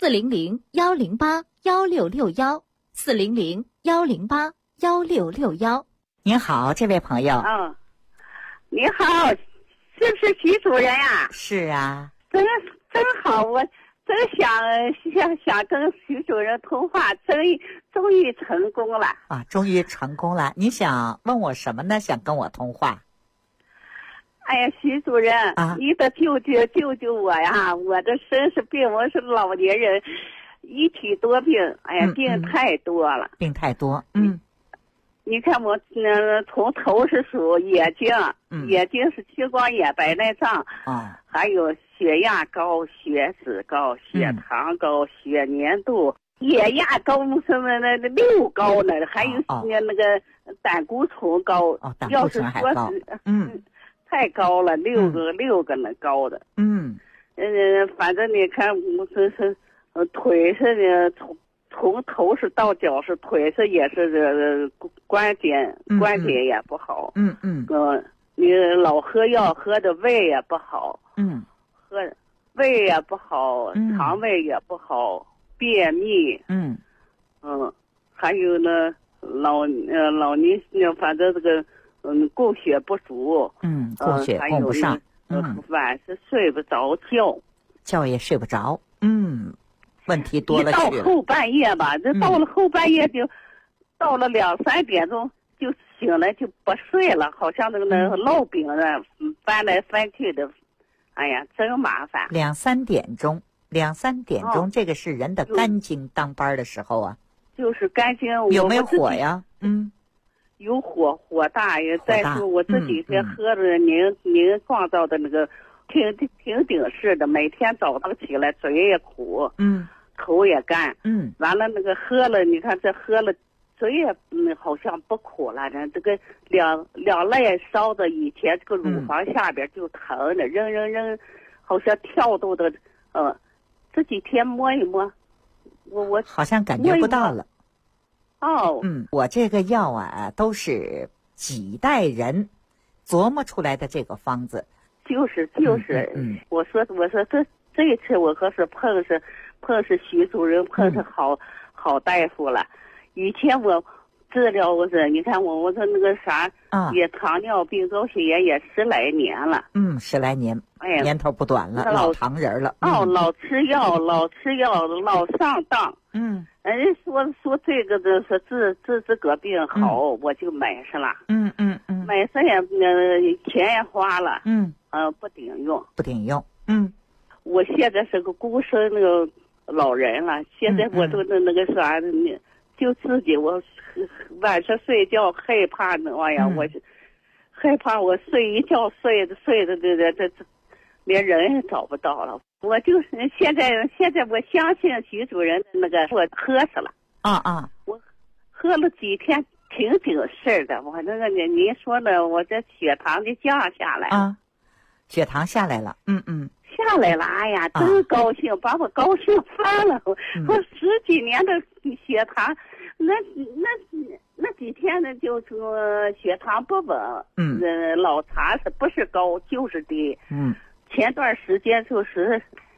400-108-1661，400-108-1661。 您好，这位朋友。 你好，是不是徐主任呀？ 是啊。 真好，我真想跟徐主任通话，终于成功了啊！终于成功了，你想问我什么呢？想跟我通话？ 哎呀，徐主任啊， 你得救救我呀！我这身是病，我是老年人，一体多病，哎呀，病太多了， 病太多。 你看我从头是属眼睛，眼睛是青光眼、白内障，还有血压高、血脂高、血糖高、血粘度、血压高什么那6高呢，还有那个胆固醇高。 胆固醇还高。 太高了，6个那高的。反正你看我是腿是从头是到脚是腿是也是关节也不好。你老喝药喝的胃也不好。喝胃也不好，肠胃也不好，便秘。还有呢老年反正这个供血不足。 供血供不上。 晚上睡不着觉也睡不着。问题多了去了。 到后半夜吧，这到了后半夜就到了2-3点钟就醒了，就不睡了，好像那个烙饼呢翻来翻去的，哎呀，真麻烦。 2-3点钟，这个是人的肝经当班的时候啊。 就是肝经。 有没有火呀？ 有火大呀。再说我这几天喝着您创造的那个挺顶式的，每天早上起来嘴也苦，口也干，完了那个喝了，你看这喝了嘴也好像不苦了呢。这个两肋烧的，以前这个乳房下边就疼的，扔，好像跳动的，这几天摸一摸，我好像感觉不到了。我这个药啊，都是几代人琢磨出来的这个方子。 就是，我说这一次我可是碰是徐主任，碰是好大夫了。以前我治疗我是，你看我说那个啥，也糖尿病、高血压也10来年了。 10来年， 哎呀， 年头不短了，老糖人了。 老吃药，老上当。人说这个的是治这个病好，我就买上了。买上也钱也花了。不顶用。我现在是个孤身那个老人了，现在我都那个啥的，就自己我晚上睡觉害怕那玩意儿，我害怕我睡一觉睡的这连人也找不到了。我就是现在我相信徐主任那个我喝死了。我喝了几天挺顶事的，我那个您说的我这血糖就降下来了。 血糖下来了。 下来了，哎呀，真高兴，把我高兴翻了。我10几年的血糖，那几天呢，就说血糖不稳。老查是不是高就是低。前段时间就是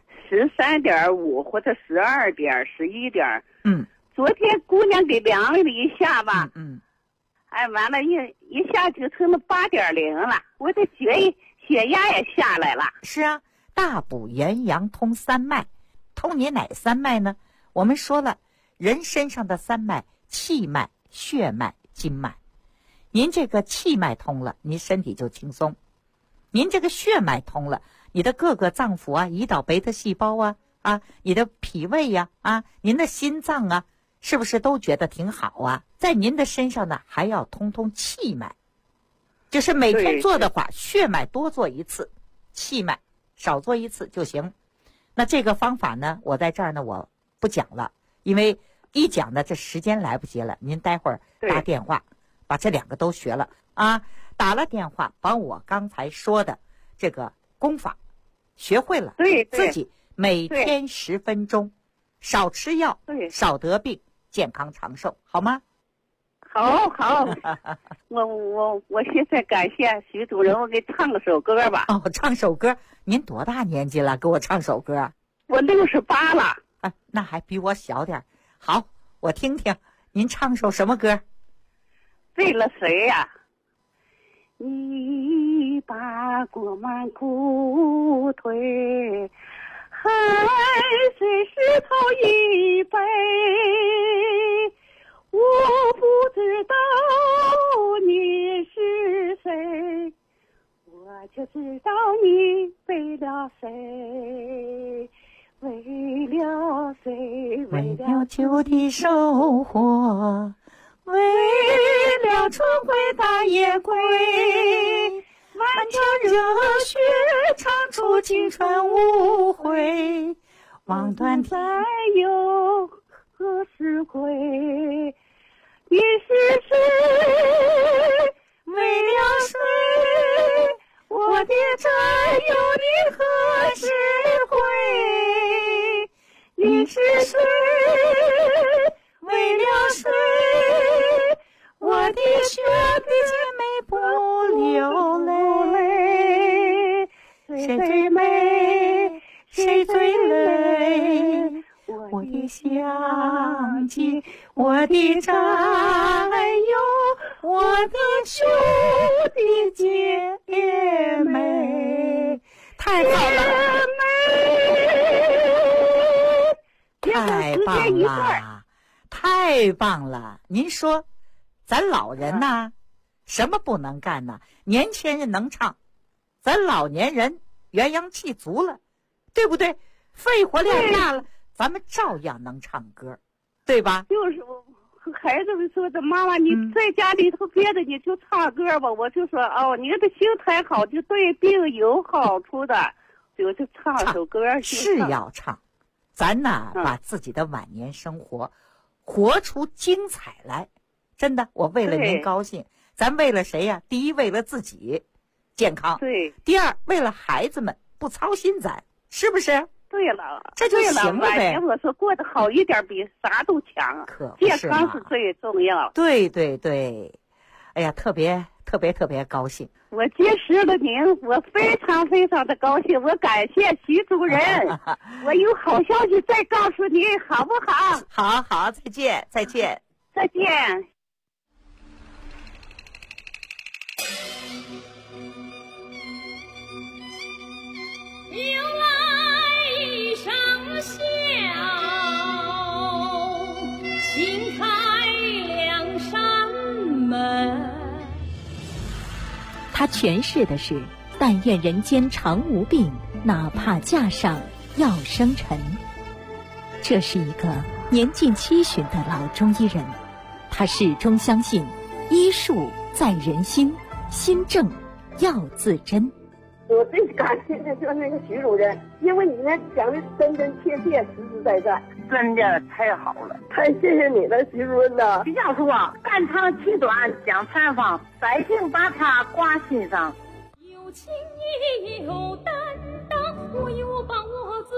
13.5或者12点、11点。昨天姑娘给量了一下吧。哎，完了，一下就成了8.0了，我的血压也下来了。 是啊，大补元阳通三脉，通你哪三脉呢？我们说了，人身上的三脉：气脉、血脉、筋脉。您这个气脉通了，您身体就轻松；您这个血脉通了，你的各个脏腑啊，胰岛贝塔细胞啊，你的脾胃呀您的心脏啊，是不是都觉得挺好啊？在您的身上呢，还要通气脉。就是每天做的话，血脉多做一次，气脉少做一次就行。那这个方法呢，我在这儿呢我不讲了，因为一讲呢这时间来不及了。您待会儿打电话把这2个都学了打了电话把我刚才说的这个功法学会了，自己每天10分钟，少吃药，少得病，健康长寿，好吗？ 好，我现在感谢徐主任，我给唱首歌吧。 唱首歌，您多大年纪了？给我唱首歌。 我68了。 啊，那还比我小点。好，我听听您唱首什么歌？ 为了谁呀？你把过满裤腿，汗水湿透一杯，我不知道你是谁，我就知道你为了谁，为了谁， 为了旧的收获，为了春回大夜归，满腔热血唱出青春无悔，望断再有何时归？你是谁？ 为了谁？我的战友你何时回？你是谁？为了谁？我的兄弟姐妹不流泪，谁最美？谁最累？我的乡亲，我的战友，我的兄弟姐妹，太好了，太棒了，太棒了！您说，咱老人呐，什么不能干呢？年轻人能唱，咱老年人元阳气足了，对不对？肺活量大了，咱们照样能唱歌，对吧？ 就是孩子们说的，妈妈你在家里头别的你就唱歌吧，我就说哦，你的心态好，就对病有好处的，就唱首歌是要唱。咱呐，把自己的晚年生活活出精彩来。真的，我为了您高兴，咱为了谁呀？第一，为了自己健康； 对， 第二，为了孩子们不操心咱，是不是？ 对了， 这就行了呗。 我说过得好一点比啥都强，健康是最重要。 对对对，哎呀，特别高兴。 我结识了您，我非常非常的高兴，我感谢徐主任。我有好消息再告诉您，好不好？ 好好，再见，再见， 再见。 又来一声笑，轻开两扇门。 他诠释的是但愿人间常无病，哪怕架上要生尘。这是一个年近70的老中医人，他始终相信医术在人心，心正要自珍。 我最感谢的就是那个徐主任，因为你呢讲的真真切切、实实在在， 真的太好了， 太谢谢你了，徐主任呐！ 徐教授啊，肝长气短讲禅方，百姓把它挂心上。 有情也有担当，我有把握自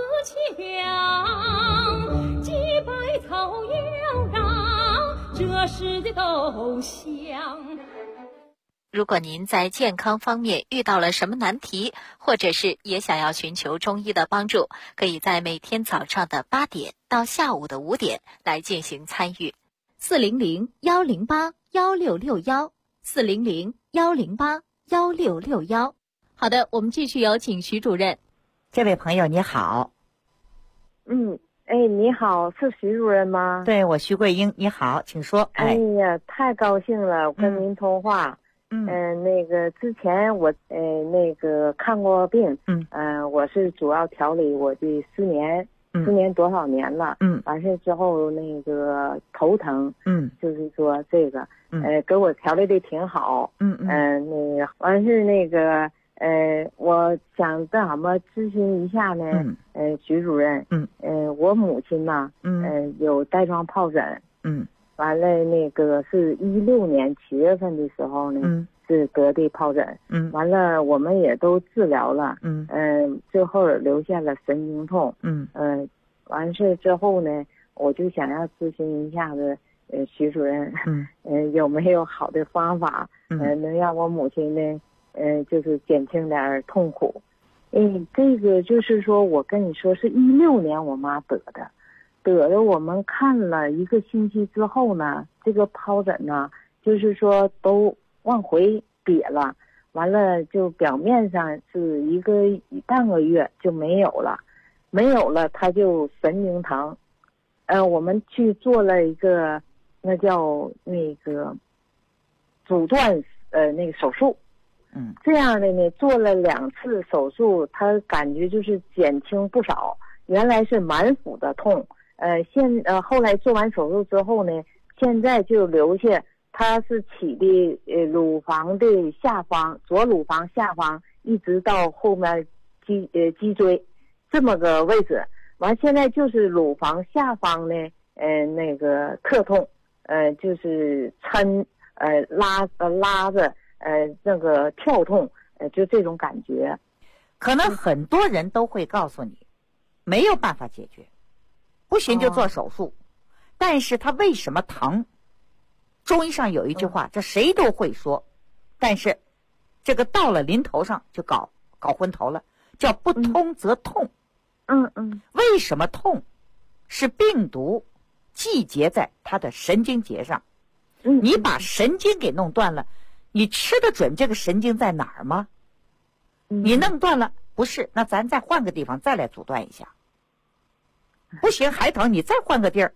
强，几百草要让，这时的都香。 如果您在健康方面遇到了什么难题，或者是也想要寻求中医的帮助，可以在每天早上的8点到下午的5点来进行参与。400-108-1661，400-108-1661。好的，我们继续有请徐主任。 这位朋友你好。 你好，是徐主任吗？ 对，我徐桂英，你好，请说。 哎呀，太高兴了，我跟您通话。那个之前我那个看过病，我是主要调理我的失眠，失眠多少年了，完事之后那个头疼，就是说这个，给我调理的挺好，那个完事那个我想正好嘛咨询一下呢，徐主任，我母亲嘛，有带状疱疹，完了那个是16年7月份的时候呢，是得的疱疹，完了我们也都治疗了，最后留下了神经痛，完事之后呢，我就想要咨询一下子，徐主任，有没有好的方法，能让我母亲呢，就是减轻点痛苦。这个就是说我跟你说是16年我妈得的， 得了我们看了1个星期之后呢，这个疱疹呢，就是说都往回瘪了，完了就表面上是半个月就没有了，它就神经疼。我们去做了一个那叫那个阻断那个手术，这样的呢做了2次手术，他感觉就是减轻不少，原来是满腹的痛，后来做完手术之后呢，现在就留下它是起的乳房的下方，左乳房下方一直到后面脊椎这么个位置，完现在就是乳房下方呢那个特痛，就是抻拉着那个跳痛，就这种感觉。 可能很多人都会告诉你没有办法解决，不行就做手术，但是它为什么疼？中医上有一句话，这谁都会说，但是这个到了临头上就搞昏头了，叫不通则痛。为什么痛？是病毒寄结在它的神经节上，你把神经给弄断了，你吃得准这个神经在哪儿吗？你弄断了不是，那咱再换个地方再来阻断一下，不行还疼，你再换个地儿。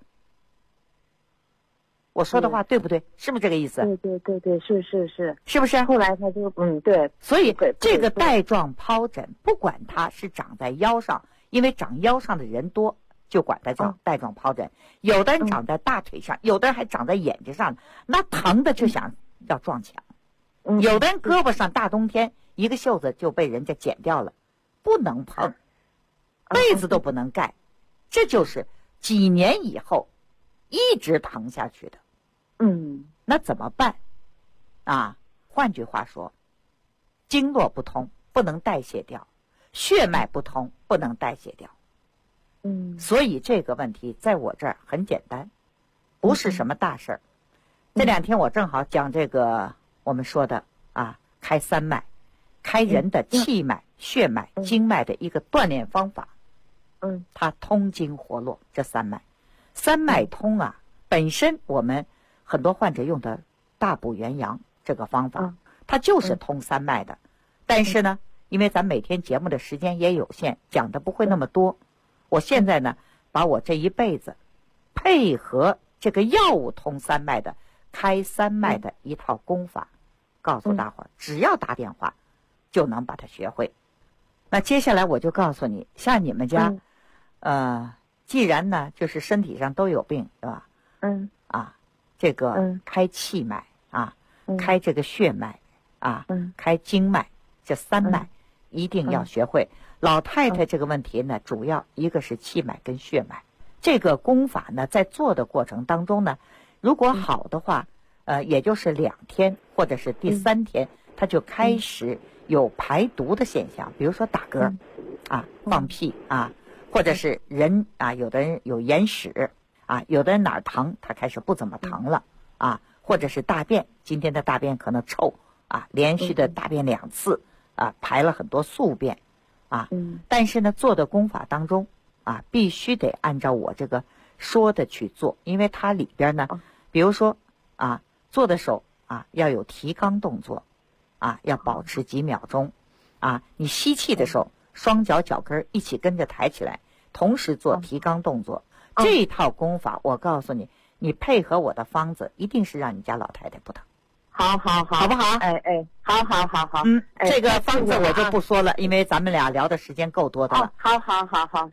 我说的话对不对？是不是这个意思？ 对，是， 是不是？ 后来他就对， 所以这个带状疱疹，不管它是长在腰上，因为长腰上的人多，就管它叫带状疱疹。有的人长在大腿上，有的人还长在眼睛上，那疼的就想要撞墙。有的人胳膊上大冬天一个袖子就被人家剪掉了，不能碰，被子都不能盖，这就是几年以后一直疼下去的。那怎么办啊？换句话说，经络不通不能代谢掉，血脉不通不能代谢掉。所以这个问题在我这儿很简单，不是什么大事儿。这2天我正好讲这个我们说的开3脉，开人的气脉、血脉、经脉的一个锻炼方法。它通经活络这3脉，3脉通本身我们很多患者用的大补元阳这个方法，它就是通3脉的。但是呢，因为咱每天节目的时间也有限，讲的不会那么多。我现在呢，把我这一辈子配合这个药物通3脉的开3脉的一套功法，告诉大伙儿，只要打电话就能把它学会。那接下来我就告诉你，像你们家既然呢就是身体上都有病，是吧？这个开气脉开这个血脉开经脉，这3脉一定要学会。老太太这个问题呢，主要一个是气脉跟血脉。这个功法呢，在做的过程当中呢，如果好的话，也就是2天或者是第3天，它就开始有排毒的现象，比如说打嗝放屁或者是人有的人有眼屎有的人哪儿疼他开始不怎么疼了或者是大便，今天的大便可能臭连续的大便2次排了很多宿便但是呢做的功法当中必须得按照我这个说的去做，因为它里边呢比如说做的手要有提肛动作要保持几秒钟你吸气的时候双脚脚跟一起跟着抬起来，同时做提肛动作。这套功法我告诉你，你配合我的方子，一定是让你家老太太不疼。 好不好？ 好。 好。 这个方子我就不说了，因为咱们俩聊的时间够多的了。 好。好。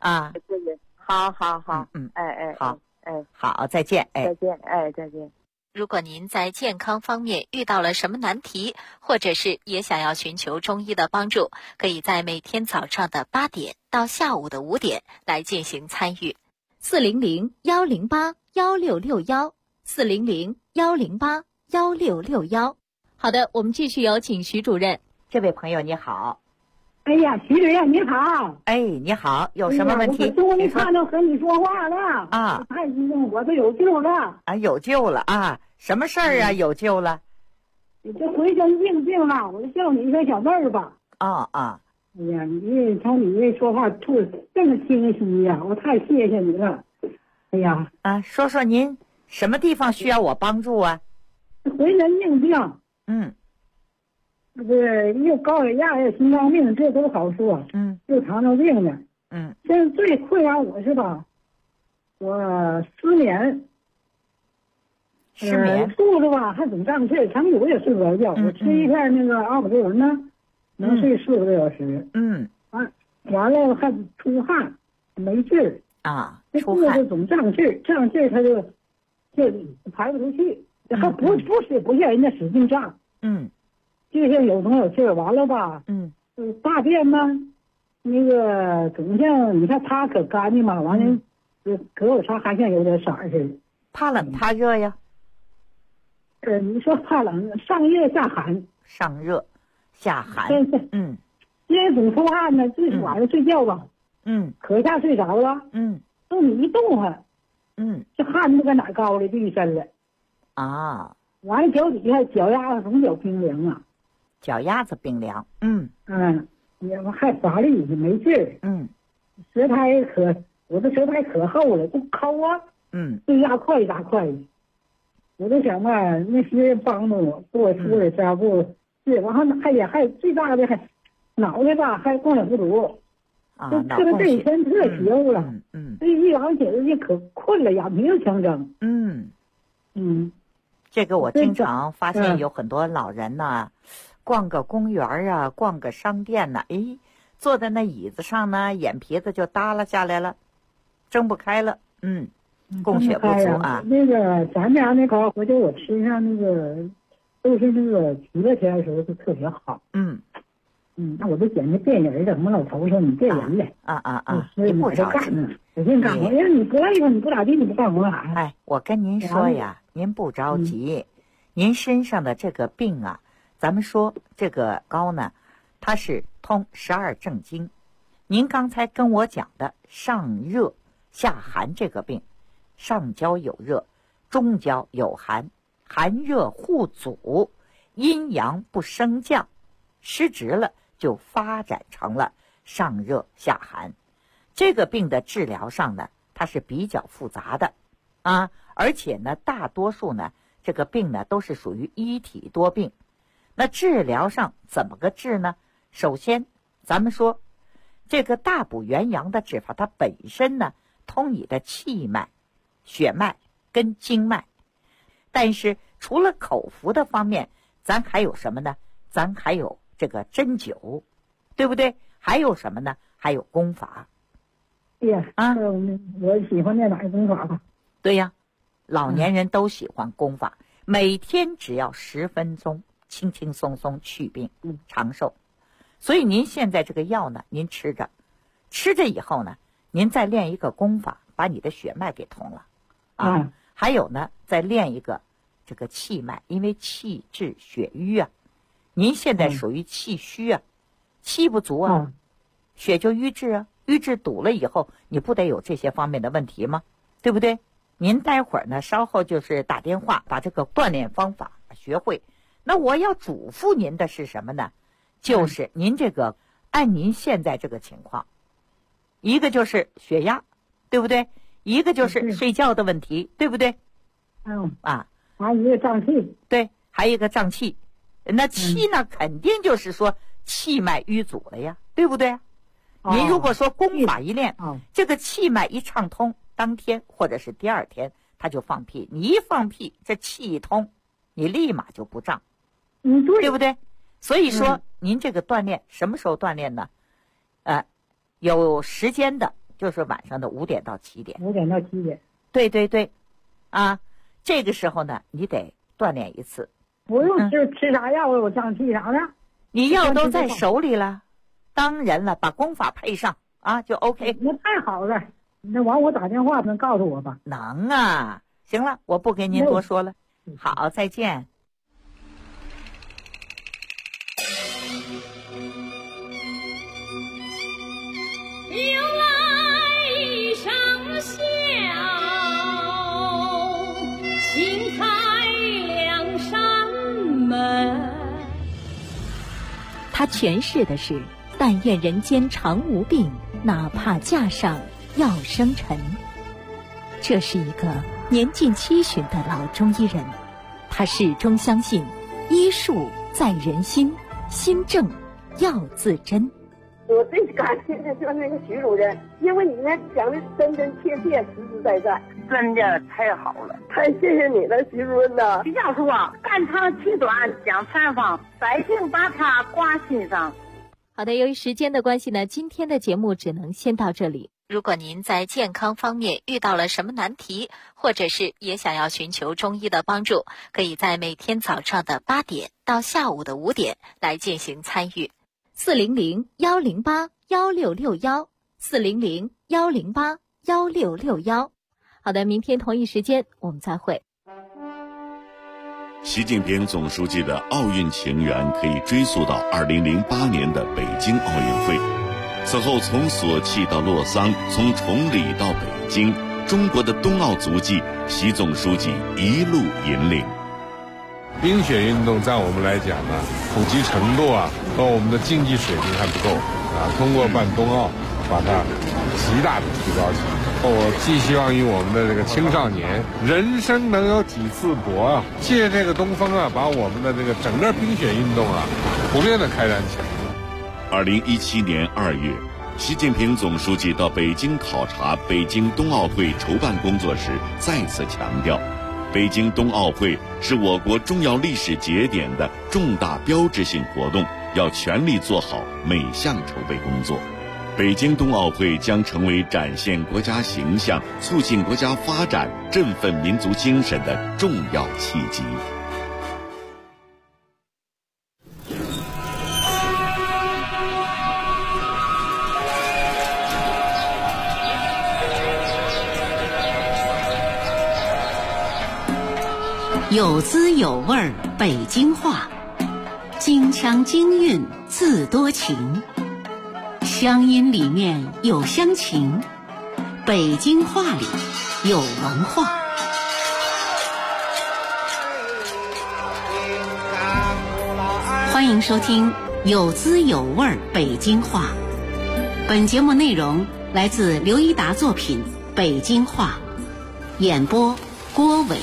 好，再见。 再见。 如果您在健康方面遇到了什么难题，或者是也想要寻求中医的帮助，可以在每天早上的8点到下午的5点来进行参与。400-108-1661，400-108-1661。好的，我们继续有请徐主任。 这位朋友你好。 哎呀，徐主任你好。 你好，有什么问题？ 我终于看到和你说话了太激动，我都有救了有救了什么事儿有救了？ 你这回身病了，我就叫你一个小妹儿吧。哎呀，你从你这说话吐这么清晰呀，我太谢谢你了。 哎呀， 说说您什么地方需要我帮助啊？ 浑身硬病，这个又高血压又心脏病，这都好说，又糖尿病呢，现在最困扰我是吧，我失眠，肚子吧还总胀气，长久也睡不着觉，我吃一片那个阿普多人呢，能睡4个多小时，完了还出汗，没劲儿啊， 这肚子总胀气儿，它就排不出去，还不像人家使劲胀，就像有东有气儿，完了吧，大便呢，那个总像你看它可干净嘛，完了可我擦还像有点色儿似的， 怕冷怕热呀？ 你说怕冷，上热下寒， 上热下寒， 因为总出汗呢，就是晚上睡觉吧，可下睡着了，都你一动弹，这汗不搁哪高了就一身了，完了脚底下脚丫子总脚冰凉啊， 脚丫子冰凉， 也还乏力没劲儿，舌苔我的舌苔可厚了，就抠啊，一大块一大块的，我都想吧，那些人帮助我，给我出点家布，对，完了还最大的还脑袋吧还供氧不足，就特别这一天特邪乎了，这一早上起来就可困了，眼皮子强睁， 这个我经常发现有很多老人呢，逛个公园啊，逛个商店呢，坐在那椅子上呢，眼皮子就耷拉下来了，睁不开了，供血不足啊。 那个咱家那口，回头我吃上那个，都是那个提了天的时候就特别好。那我都捡那电人的，我们老头说你这人嘞， 你不着急， 我先干活。你不累吧？你不咋地，你不干活干啥？ 我跟您说呀，您不着急，您身上的这个病啊，咱们说这个高呢，它是通12正经。您刚才跟我讲的上热下寒这个病，上焦有热，中焦有寒，寒热互阻，阴阳不升降，失职了就发展成了上热下寒。这个病的治疗上呢，它是比较复杂的而且呢，大多数呢这个病呢都是属于一体多病。那治疗上怎么个治呢？首先咱们说这个大补元阳的治法，它本身呢通你的气脉、血脉跟经脉，但是除了口服的方面，咱还有什么呢？咱还有这个针灸，对不对？还有什么呢？还有功法。 我喜欢那哪个功法吧？ 对呀，老年人都喜欢功法，每天只要10分钟，轻轻松松去病，长寿。所以您现在这个药呢，您吃着以后呢，您再练一个功法，把你的血脉给通了还有呢，再练一个这个气脉，因为气滞血瘀啊。您现在属于气虚啊，气不足啊，血就瘀滞啊，瘀滞堵了以后，你不得有这些方面的问题吗？对不对？您待会儿呢，稍后就是打电话把这个锻炼方法学会。那我要嘱咐您的是什么呢？就是您这个按您现在这个情况，一个就是血压，对不对？一个就是睡觉的问题，对不对？ 还有一个胀气， 对，还有一个胀气。那气呢，肯定就是说气脉瘀阻了呀，对不对？您如果说功法一练，这个气脉一畅通，当天或者是第二天他就放屁，你一放屁，这气一通，你立马就不胀，对不对？所以说您这个锻炼什么时候锻炼呢？有时间的，就是晚上的5点到7点。 5点到7点。 对，这个时候呢，你得锻炼一次。 不用吃啥药我胀气啥的。 你药都在手里了，当然了，把功法配上就 OK。 那太好了，那完我打电话能告诉我吧？ 能啊。行了，我不跟您多说了。好，再见。 由来一声笑，轻开两扇门。 他诠释的是但愿人间常无病，哪怕架上要生尘。 这是一个年近70的老中医人，他始终相信医术在人心，心正要自珍。 我最感谢的就是那个徐主任，因为你那讲的真真切切、实实在在， 真的太好了， 太谢谢你了，徐主任呐！ 徐教授啊，肝长气短讲采访，百姓把他挂心上。 好的，由于时间的关系呢，今天的节目只能先到这里。如果您在健康方面遇到了什么难题，或者是也想要寻求中医的帮助，可以在每天早上的8点到下午的5点来进行参与。400-108-1661，400-108-1661。好的，明天同一时间我们再会。 习近平总书记的奥运情缘可以追溯到2008年的北京奥运会。此后从索契到洛桑，从崇礼到北京，中国的冬奥足迹，习总书记一路引领。 冰雪运动在我们来讲呢，普及程度和我们的竞技水平还不够通过办冬奥，把它极大的提高起来。我寄希望于我们的这个青少年，人生能有几次搏借这个东风把我们的这个整个冰雪运动普遍的开展起来。 2017年2月，习近平总书记到北京考察北京冬奥会筹办工作时，再次强调，北京冬奥会是我国重要历史节点的重大标志性活动，要全力做好每项筹备工作。北京冬奥会将成为展现国家形象、促进国家发展、振奋民族精神的重要契机。 有滋有味北京话，京腔京韵字多情，乡音里面有乡情，北京话里有文化。欢迎收听有滋有味北京话。本节目内容来自刘一达作品《北京话》，演播郭伟。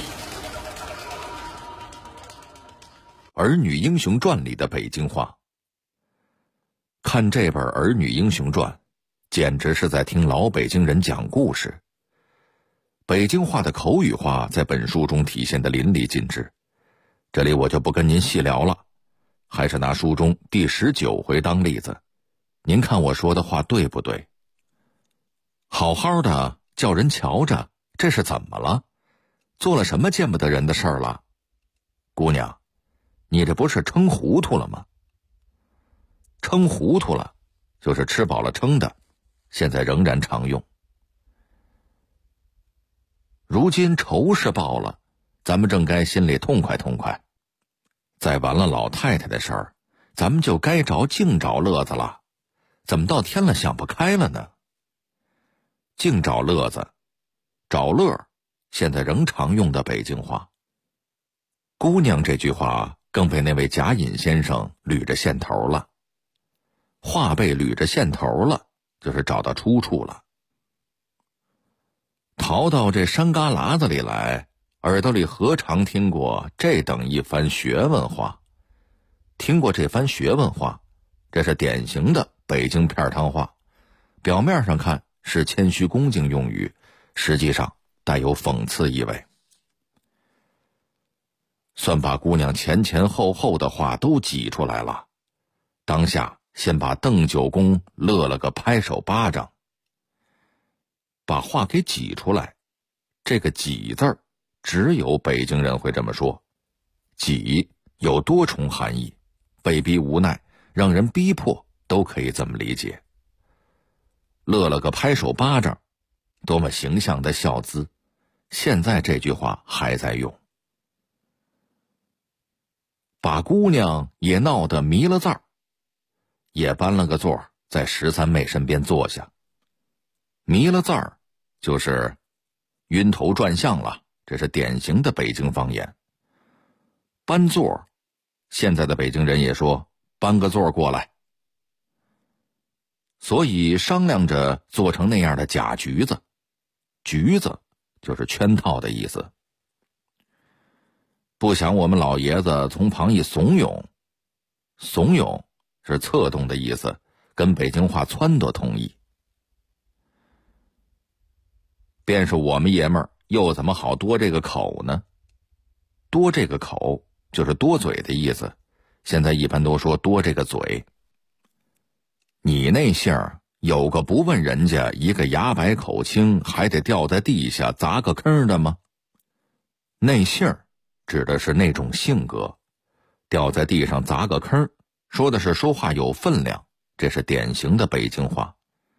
《儿女英雄传》里的北京话。看这本《儿女英雄传》，简直是在听老北京人讲故事。北京话的口语化在本书中体现得淋漓尽致，这里我就不跟您细聊了，还是拿书中第19回当例子，您看我说的话对不对？好好的叫人瞧着，这是怎么了？做了什么见不得人的事儿了？姑娘，你这不是撑糊涂了吗？撑糊涂了就是吃饱了撑的，现在仍然常用。如今仇是报了，咱们正该心里痛快痛快。再完了老太太的事儿，咱们就该着净找乐子了，怎么到天了想不开了呢？净找乐子，找乐，现在仍常用的北京话。姑娘这句话更被那位贾隐先生捋着线头了。话被捋着线头了，就是找到出处了。逃到这山旮旯子里来，耳朵里何尝听过这等一番学问话？听过这番学问话，这是典型的北京片汤话，表面上看是谦虚恭敬用语，实际上带有讽刺意味。算把姑娘前前后后的话都挤出来了，当下先把邓九公乐了个拍手巴掌。把话给挤出来，这个挤字儿只有北京人会这么说。挤有多重含义，被逼无奈，让人逼迫，都可以这么理解。乐了个拍手巴掌，多么形象的笑姿，现在这句话还在用。把姑娘也闹得迷了字儿，也搬了个座在13妹身边坐下。迷了字儿就是晕头转向了，这是典型的北京方言。搬座，现在的北京人也说搬个座过来。所以商量着做成那样的假橘子，橘子就是圈套的意思。不想我们老爷子从旁一怂恿，怂恿是策动的意思，跟北京话撺掇同义。便是我们爷们儿又怎么好多这个口呢？多这个口就是多嘴的意思，现在一般都说多这个嘴。你那姓儿有个不问人家一个牙白口清还得掉在地下砸个坑的吗？那姓儿指的是那种性格，掉在地上砸个坑，说的是说话有分量，这是典型的北京话。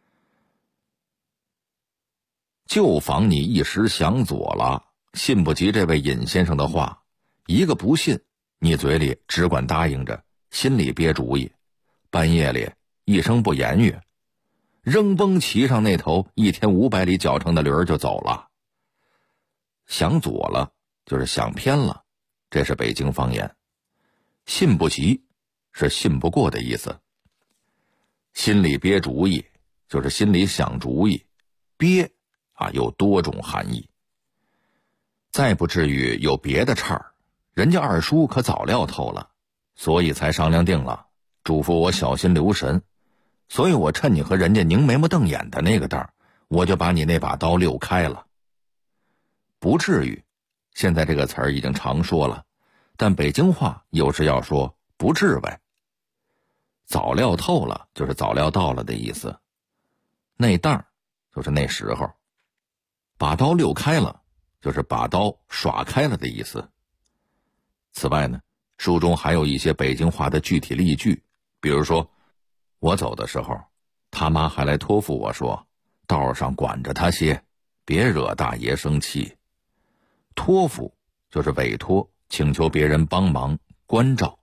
就防你一时想左了，信不及这位尹先生的话，一个不信，你嘴里只管答应着，心里憋主意，半夜里一声不言语，扔崩骑上那头1500里脚程的驴儿就走了。想左了就是想偏了，这是北京方言。信不及是信不过的意思。心里憋主意就是心里想主意，憋有多种含义。再不至于有别的岔儿，人家二叔可早料透了，所以才商量定了，嘱咐我小心留神。所以我趁你和人家拧眉毛瞪眼的那个当，我就把你那把刀溜开了。不至于，现在这个词儿已经常说了，但北京话有时要说不至为。早料透了就是早料到了的意思，那当就是那时候。把刀溜开了就是把刀耍开了的意思。此外呢，书中还有一些北京话的具体例句，比如说我走的时候，他妈还来托付我说，道上管着他些，别惹大爷生气。托付就是委托，请求别人帮忙关照。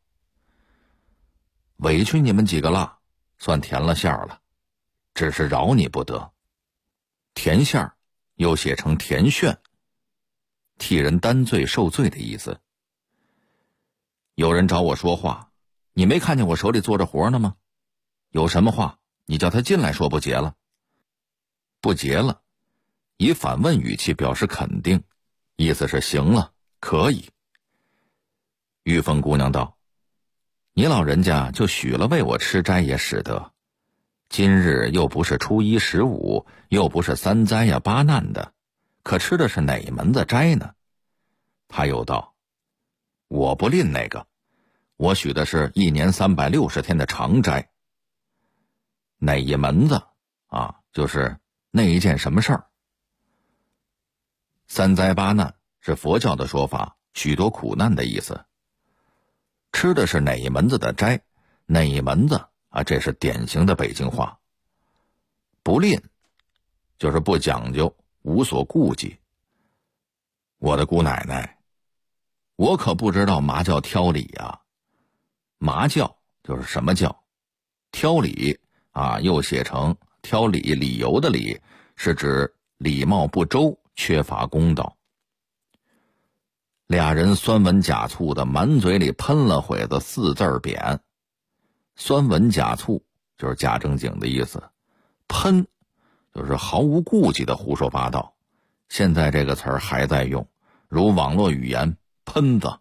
委屈你们几个了，算填了馅儿了，只是饶你不得。填馅儿又写成填炫，替人担罪受罪的意思。有人找我说话，你没看见我手里做着活呢吗？有什么话你叫他进来说，不结了。不结了，以反问语气表示肯定，意思是行了，可以。玉凤姑娘道，你老人家就许了为我吃斋也使得，今日又不是初一15，又不是3灾呀8难的，可吃的是哪门子斋呢？他又道，我不吝那个，我许的是1年360天的长斋。哪一门子就是那一件什么事儿。3灾8难是佛教的说法，许多苦难的意思。吃的是哪一门子的斋，哪一门子这是典型的北京话。不吝就是不讲究，无所顾忌。我的姑奶奶，我可不知道嘛叫挑理呀。嘛叫就是什么叫，挑理又写成挑理，理由的理，是指礼貌不周，缺乏公道。俩人酸文假醋的满嘴里喷了会子4字匾。酸文假醋就是假正经的意思，喷就是毫无顾忌的胡说八道。现在这个词儿还在用，如网络语言喷子。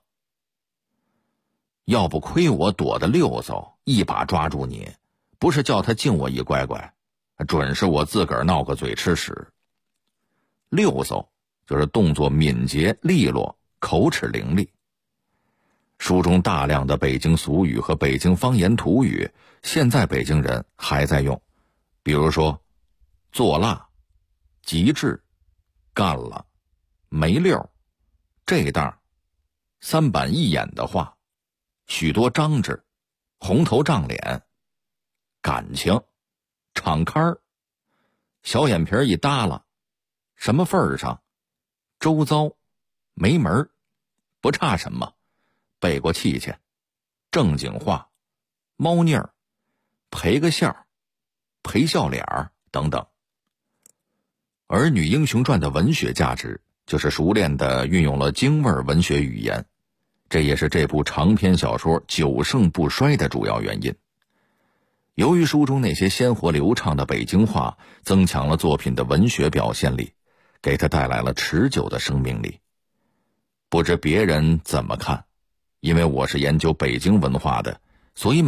要不亏我躲得溜嗖，一把抓住你，不是叫他敬我一乖乖，准是我自个儿闹个嘴吃屎。溜嗖就是动作敏捷利落，口齿伶俐。书中大量的北京俗语和北京方言土语，现在北京人还在用，比如说做辣、极致、干了、没溜、这当、3板一眼的话、许多张志、红头胀脸、感情、敞开儿、小眼皮一耷拉、什么份儿上、周遭、没门儿、不差什么、背过气去、正经话、猫腻儿、赔个笑、赔笑脸儿等等。《儿女英雄传》的文学价值就是熟练地运用了京味文学语言，这也是这部长篇小说久盛不衰的主要原因。由于书中那些鲜活流畅的北京话增强了作品的文学表现力， 给他带来了持久的生命力。不知别人怎么看，因为我是研究北京文化的，所以